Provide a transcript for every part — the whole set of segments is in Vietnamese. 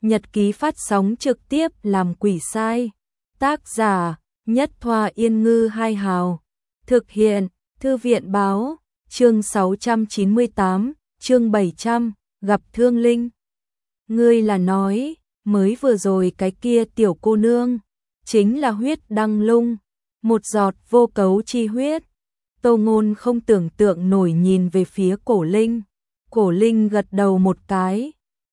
Nhật ký phát sóng trực tiếp làm quỷ sai. Tác giả Nhất Thoa Yên Ngư Hai Hào. Thực hiện Thư viện Báo. Chương 698, chương 700, gặp Thương Linh. Ngươi là nói, mới vừa rồi cái kia tiểu cô nương, chính là Huyết Đăng Lung, một giọt vô cấu chi huyết. Tô Ngôn không tưởng tượng nổi nhìn về phía Cổ Linh. Cổ Linh gật đầu một cái.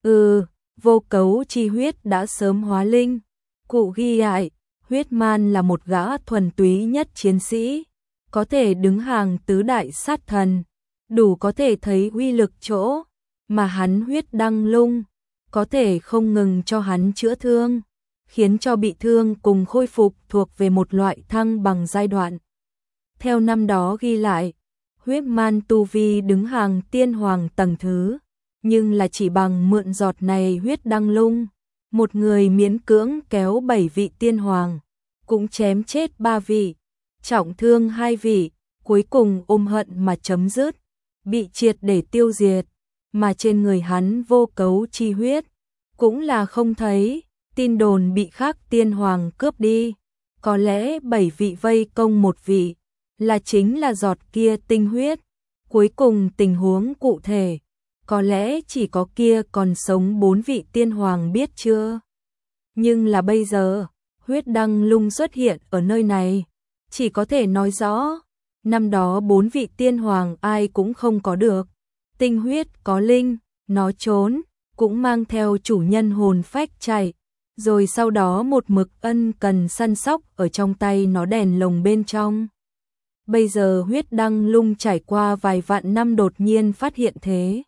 Vô cấu chi huyết đã sớm hóa linh. Cụ ghi lại, Huyết Man là một gã thuần túy nhất chiến sĩ, có thể đứng hàng tứ đại sát thần, đủ có thể thấy uy lực chỗ, mà hắn Huyết Đăng Lung có thể không ngừng cho hắn chữa thương, khiến cho bị thương cùng khôi phục thuộc về một loại thăng bằng giai đoạn. Theo năm đó ghi lại, Huyết Man tu vi đứng hàng tiên hoàng tầng thứ, nhưng là chỉ bằng mượn giọt này Huyết Đăng Lung, một người miễn cưỡng kéo 7 vị tiên hoàng, cũng chém chết 3 vị, trọng thương 2 vị, cuối cùng ôm hận mà chấm dứt, bị triệt để tiêu diệt, mà trên người hắn vô cấu chi huyết, cũng là không thấy, tin đồn bị khác tiên hoàng cướp đi, có lẽ 7 vị vây công một vị, là chính là giọt kia tinh huyết, cuối cùng tình huống cụ thể, có lẽ chỉ có kia còn sống 4 vị tiên hoàng biết chưa. Nhưng là bây giờ, Huyết Đăng Lung xuất hiện ở nơi này, chỉ có thể nói rõ, năm đó 4 vị tiên hoàng ai cũng không có được. Tinh huyết có linh, nó trốn, cũng mang theo chủ nhân hồn phách chạy, rồi sau đó một mực ân cần săn sóc ở trong tay nó đèn lồng bên trong. Bây giờ Huyết Đăng Lung trải qua vài vạn năm đột nhiên phát hiện thế.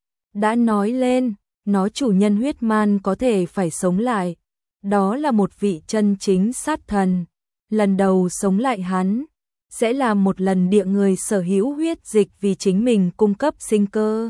Đã nói lên, nó chủ nhân Huyết Man có thể phải sống lại. Đó là một vị chân chính sát thần. Lần đầu sống lại hắn, sẽ là một lần địa người sở hữu huyết dịch vì chính mình cung cấp sinh cơ.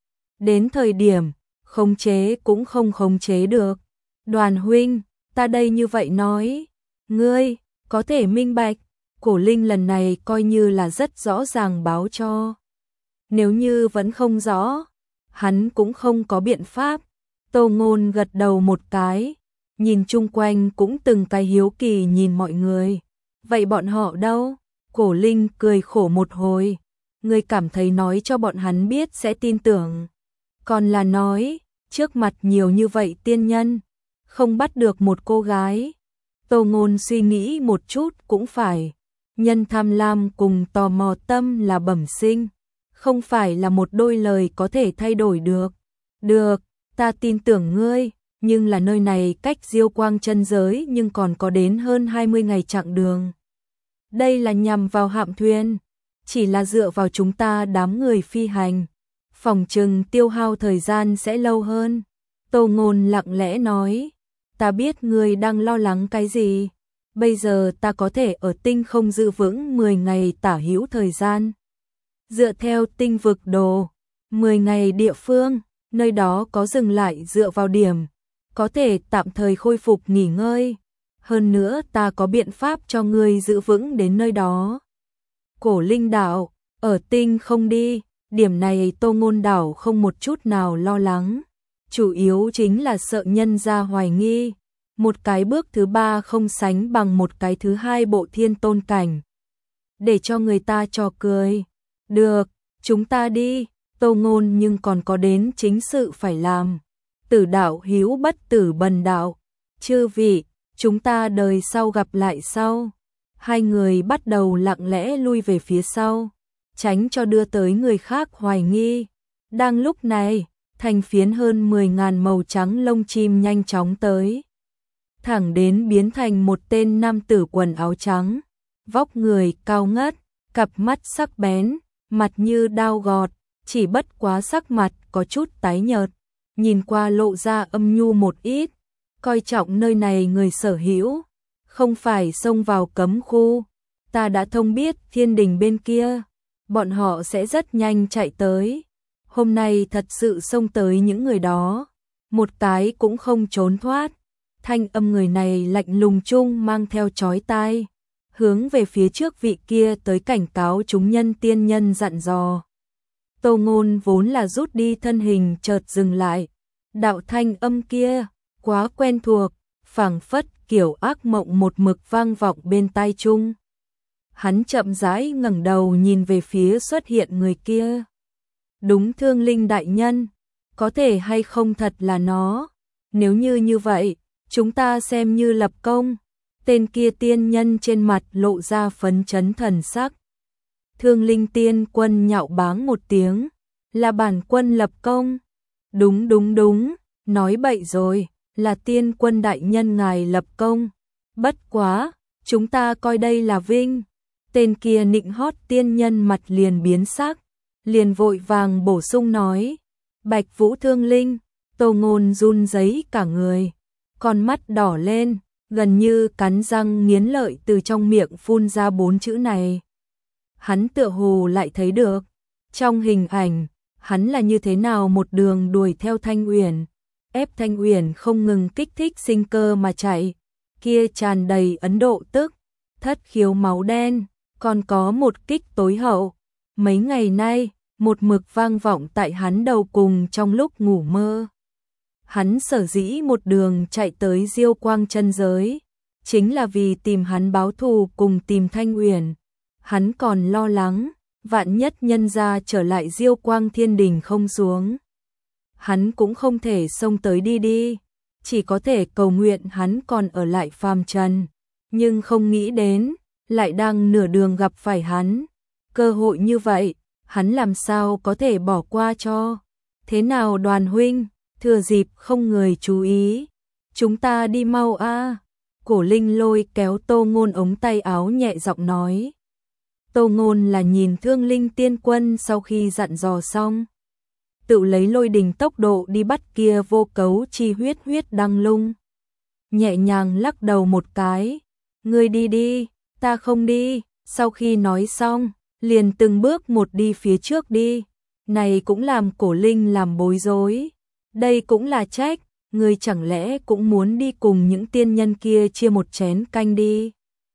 Đến thời điểm, khống chế cũng không khống chế được. Đoàn huynh, ta đây như vậy nói. Ngươi, có thể minh bạch. Cổ Linh lần này coi như là rất rõ ràng báo cho. Nếu như vẫn không rõ, hắn cũng không có biện pháp. Tô Ngôn gật đầu một cái, nhìn chung quanh cũng từng cái hiếu kỳ nhìn mọi người. Vậy bọn họ đâu? Cổ Linh cười khổ một hồi. Ngươi cảm thấy nói cho bọn hắn biết sẽ tin tưởng. Còn là nói, trước mặt nhiều như vậy tiên nhân, không bắt được một cô gái. Tô Ngôn suy nghĩ một chút cũng phải. Nhân tham lam cùng tò mò tâm là bẩm sinh, không phải là một đôi lời có thể thay đổi được. Được, ta tin tưởng ngươi, nhưng là nơi này cách Diêu Quang chân giới nhưng còn có đến hơn 20 ngày chặng đường. Đây là nhằm vào hạm thuyền, chỉ là dựa vào chúng ta đám người phi hành, phòng chừng tiêu hao thời gian sẽ lâu hơn. Tô Ngôn lặng lẽ nói, ta biết ngươi đang lo lắng cái gì. Bây giờ ta có thể ở tinh không giữ vững 10 ngày tả hữu thời gian. Dựa theo tinh vực đồ, 10 ngày địa phương, nơi đó có dừng lại dựa vào điểm, có thể tạm thời khôi phục nghỉ ngơi. Hơn nữa ta có biện pháp cho ngươi giữ vững đến nơi đó. Cổ Linh đảo, ở tinh không đi, điểm này Tô Ngôn đảo không một chút nào lo lắng. Chủ yếu chính là sợ nhân ra hoài nghi. Một cái bước thứ 3 không sánh bằng một cái thứ 2 bộ thiên tôn cảnh. Để cho người ta trò cười. Được, chúng ta đi. Tô Ngôn nhưng còn có đến chính sự phải làm. Tử đạo hữu bất tử bần đạo. Chư vị, chúng ta đời sau gặp lại sau. Hai người bắt đầu lặng lẽ lui về phía sau, tránh cho đưa tới người khác hoài nghi. Đang lúc này, thành phiến hơn 10.000 màu trắng lông chim nhanh chóng tới. Thẳng đến biến thành một tên nam tử quần áo trắng, vóc người cao ngất, cặp mắt sắc bén, mặt như đao gọt, chỉ bất quá sắc mặt có chút tái nhợt, nhìn qua lộ ra âm nhu một ít, coi trọng nơi này người sở hữu, không phải xông vào cấm khu, ta đã thông biết thiên đình bên kia, bọn họ sẽ rất nhanh chạy tới, hôm nay thật sự xông tới những người đó, một cái cũng không trốn thoát. Thanh âm người này lạnh lùng chung mang theo chói tai, hướng về phía trước vị kia tới cảnh cáo chúng nhân tiên nhân dặn dò. Tô Ngôn vốn là rút đi thân hình chợt dừng lại, đạo thanh âm kia, quá quen thuộc, phảng phất kiểu ác mộng một mực vang vọng bên tai chung. Hắn chậm rãi ngẩng đầu nhìn về phía xuất hiện người kia. Đúng, Thương Linh đại nhân, có thể hay không thật là nó, nếu như vậy, chúng ta xem như lập công. Tên kia tiên nhân trên mặt lộ ra phấn chấn thần sắc. Thương Linh tiên quân nhạo báng một tiếng, là bản quân lập công. Đúng, nói bậy rồi, là tiên quân đại nhân ngài lập công. Bất quá, chúng ta coi đây là vinh. Tên kia nịnh hót tiên nhân mặt liền biến sắc, liền vội vàng bổ sung nói. Bạch Vũ Thương Linh, Tô Ngôn run rẩy cả người, con mắt đỏ lên, gần như cắn răng nghiến lợi từ trong miệng phun ra 4 chữ này. Hắn tựa hồ lại thấy được, trong hình ảnh, hắn là như thế nào một đường đuổi theo Thanh Uyển, ép Thanh Uyển không ngừng kích thích sinh cơ mà chạy, kia tràn đầy Ấn Độ tức, thất khiếu máu đen, còn có một kích tối hậu. Mấy ngày nay, một mực vang vọng tại hắn đầu cùng trong lúc ngủ mơ. Hắn sở dĩ một đường chạy tới Diêu Quang chân giới, chính là vì tìm hắn báo thù cùng tìm Thanh Uyển. Hắn còn lo lắng, vạn nhất nhân gia trở lại Diêu Quang Thiên Đình không xuống. Hắn cũng không thể xông tới đi, chỉ có thể cầu nguyện hắn còn ở lại phàm trần. Nhưng không nghĩ đến, lại đang nửa đường gặp phải hắn. Cơ hội như vậy, hắn làm sao có thể bỏ qua cho. Thế nào Đoàn huynh, thừa dịp không người chú ý, chúng ta đi mau a. Cổ Linh lôi kéo Tô Ngôn ống tay áo nhẹ giọng nói. Tô Ngôn là nhìn Thương Linh tiên quân sau khi dặn dò xong, tự lấy lôi đình tốc độ đi bắt kia vô cấu chi huyết đăng lung. Nhẹ nhàng lắc đầu một cái, ngươi đi, ta không đi. Sau khi nói xong, liền từng bước một đi phía trước đi. Này cũng làm Cổ Linh làm bối rối. Đây cũng là trách, ngươi chẳng lẽ cũng muốn đi cùng những tiên nhân kia chia một chén canh đi.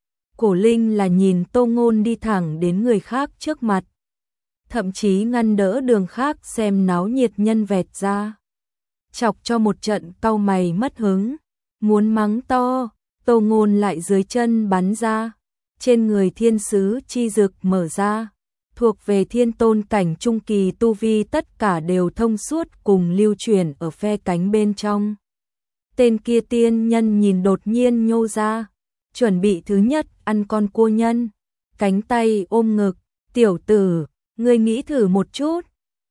Cổ Linh là nhìn Tô Ngôn đi thẳng đến người khác trước mặt, thậm chí ngăn đỡ đường khác xem náo nhiệt nhân vẹt ra, chọc cho một trận cau mày mất hứng, muốn mắng to, Tô Ngôn lại dưới chân bắn ra, trên người thiên sứ chi dực mở ra, thuộc về thiên tôn cảnh trung kỳ tu vi tất cả đều thông suốt cùng lưu chuyển ở phe cánh bên trong. Tên kia tiên nhân nhìn đột nhiên nhô ra, chuẩn bị thứ nhất ăn con cua nhân, cánh tay ôm ngực, tiểu tử, ngươi nghĩ thử một chút.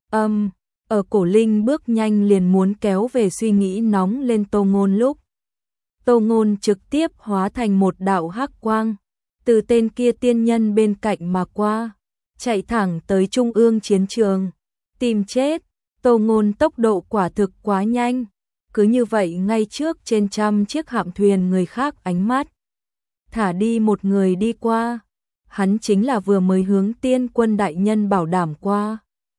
Ở Cổ Linh bước nhanh liền muốn kéo về suy nghĩ nóng lên Tô Ngôn lúc. Tô Ngôn trực tiếp hóa thành một đạo hắc quang, từ tên kia tiên nhân bên cạnh mà qua, chạy thẳng tới trung ương chiến trường, tìm chết. Tô Ngôn tốc độ quả thực quá nhanh, cứ như vậy ngay trước trên trăm chiếc hạm thuyền người khác ánh mắt. Thả đi một người đi qua, hắn chính là vừa mới hướng tiên quân đại nhân bảo đảm qua.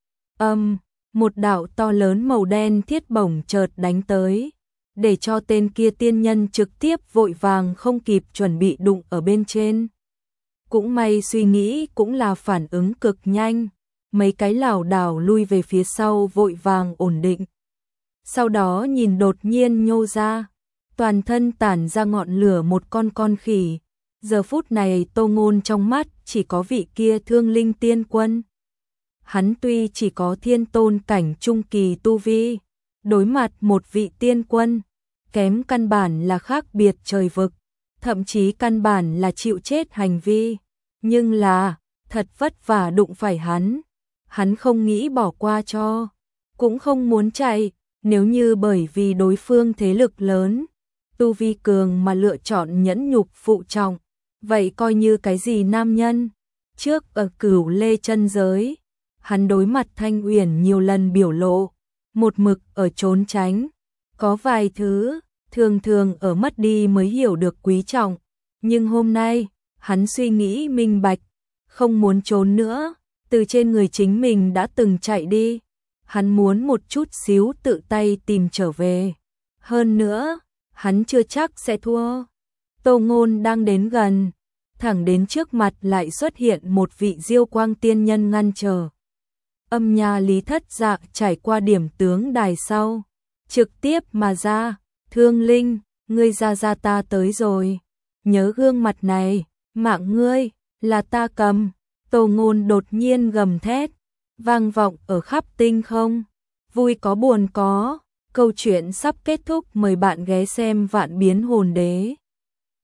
Một đạo to lớn màu đen thiết bổng chợt đánh tới, để cho tên kia tiên nhân trực tiếp vội vàng không kịp chuẩn bị đụng ở bên trên. Cũng may suy nghĩ cũng là phản ứng cực nhanh, mấy cái lảo đảo lui về phía sau vội vàng ổn định. Sau đó nhìn đột nhiên nhô ra, toàn thân tản ra ngọn lửa một con khỉ. Giờ phút này Tô Ngôn trong mắt chỉ có vị kia Thương Linh tiên quân. Hắn tuy chỉ có thiên tôn cảnh trung kỳ tu vi, đối mặt một vị tiên quân, kém căn bản là khác biệt trời vực, thậm chí căn bản là chịu chết hành vi. Nhưng là, thật vất vả đụng phải hắn không nghĩ bỏ qua cho, cũng không muốn chạy, nếu như bởi vì đối phương thế lực lớn, tu vi cường mà lựa chọn nhẫn nhục phụ trọng, vậy coi như cái gì nam nhân. Trước ở Cửu Lê chân giới, hắn đối mặt Thanh Uyển nhiều lần biểu lộ, một mực ở trốn tránh, có vài thứ, thường ở mất đi mới hiểu được quý trọng, nhưng hôm nay, hắn suy nghĩ minh bạch, không muốn trốn nữa, từ trên người chính mình đã từng chạy đi, hắn muốn một chút xíu tự tay tìm trở về. Hơn nữa, hắn chưa chắc sẽ thua. Tô Ngôn đang đến gần, thẳng đến trước mặt lại xuất hiện một vị Diêu Quang tiên nhân ngăn trở. Âm nha Lý Thất Dạ trải qua điểm tướng đài sau, trực tiếp mà ra, Thương Linh, ngươi ra ta tới rồi. Nhớ gương mặt này, mạng ngươi, là ta cầm. Tô Ngôn đột nhiên gầm thét, vang vọng ở khắp tinh không. Vui có buồn có, câu chuyện sắp kết thúc, mời bạn ghé xem Vạn Biến Hồn Đế.